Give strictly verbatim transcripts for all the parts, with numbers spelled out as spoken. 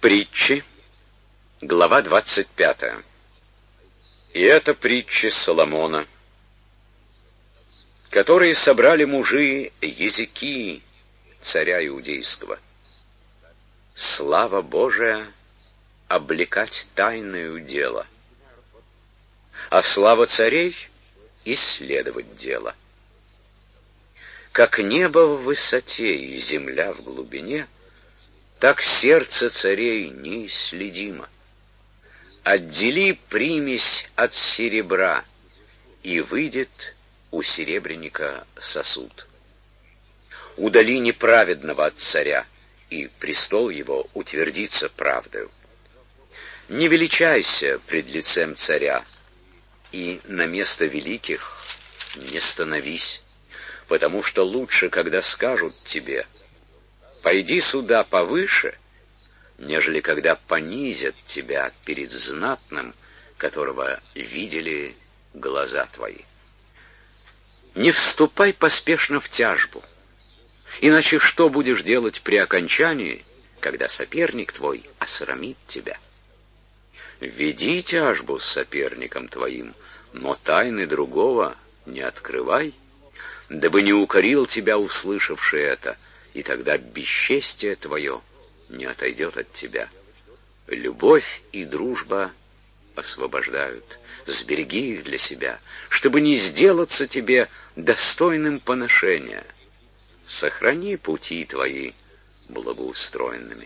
Притчи, глава двадцать пятая. И это притчи Соломона, которые собрали мужи языки царя иудейского. Слава Божия облекать тайною дело, а слава царей исследовать дело. Как небо в высоте и земля в глубине, так сердце царей неисследимо. Отдели примесь от серебра, и выйдет у серебряника сосуд. Удали неправедного от царя, и престол его утвердится правдою. Не величайся пред лицем царя, и на место великих не становись, потому что лучше, когда скажут тебе: «Пойди сюда повыше», нежели когда понизят тебя перед знатным, которого видели глаза твои. Не вступай поспешно в тяжбу, иначе что будешь делать при окончании, когда соперник твой осрамит тебя? Веди тяжбу с соперником твоим, но тайны другого не открывай, дабы не укорил тебя услышавший это, и тогда бесчестие твое не отойдет от тебя. Любовь и дружба освобождают. Сбереги их для себя, чтобы не сделаться тебе достойным поношения. Сохрани пути твои благоустроенными.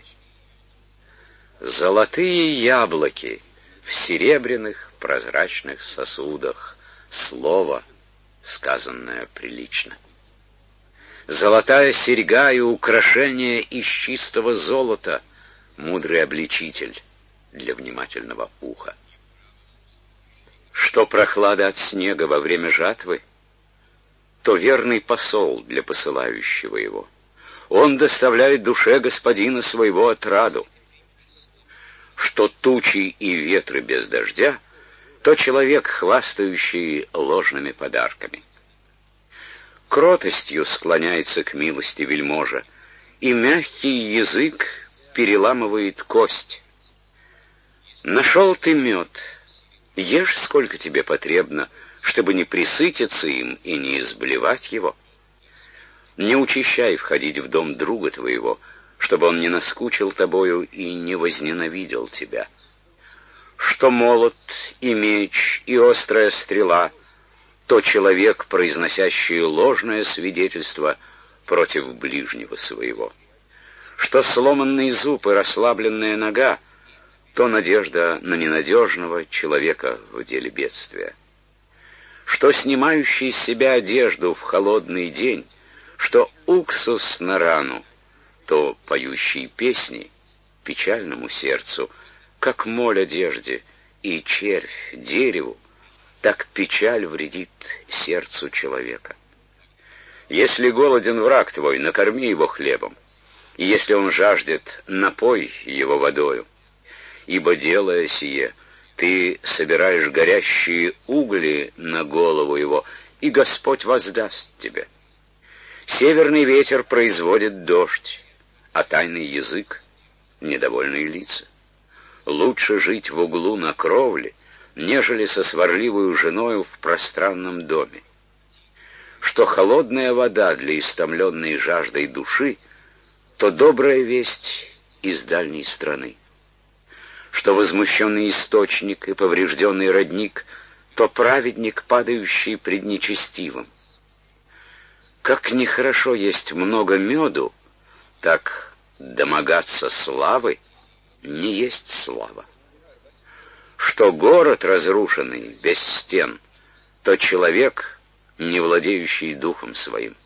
Золотые яблоки в серебряных прозрачных сосудах, слово, сказанное прилично. Золотая серьга и украшение из чистого золота — мудрый обличитель для внимательного уха. Что прохлада от снега во время жатвы, то верный посол для посылающего его. Он доставляет душе господина своего отраду. Что тучи и ветры без дождя, то человек, хвастающий ложными подарками. Кротостью склоняется к милости вельможа, и мягкий язык переламывает кость. Нашел ты мед, ешь сколько тебе потребно, чтобы не присытиться им и не изблевать его. Не учащай входить в дом друга твоего, чтобы он не наскучил тобою и не возненавидел тебя. Что молот и меч и острая стрела — то человек, произносящий ложное свидетельство против ближнего своего. Что сломанный зуб и расслабленная нога, то надежда на ненадежного человека в деле бедствия. Что снимающий с себя одежду в холодный день, что уксус на рану, то поющий песни печальному сердцу, как моль одежде и червь дереву, так печаль вредит сердцу человека. Если голоден враг твой, накорми его хлебом, и если он жаждет, напой его водою. Ибо, делая сие, ты собираешь горящие угли на голову его, и Господь воздаст тебе. Северный ветер производит дождь, а тайный язык — недовольные лица. Лучше жить в углу на кровле, нежели со сварливою женою в пространном доме. Что холодная вода для истомленной жаждой души, то добрая весть из дальней страны. Что возмущенный источник и поврежденный родник, то праведник, падающий пред нечестивым. Как нехорошо есть много меду, так домогаться славы не есть слава. Что город разрушенный, без стен, то человек, не владеющий духом своим.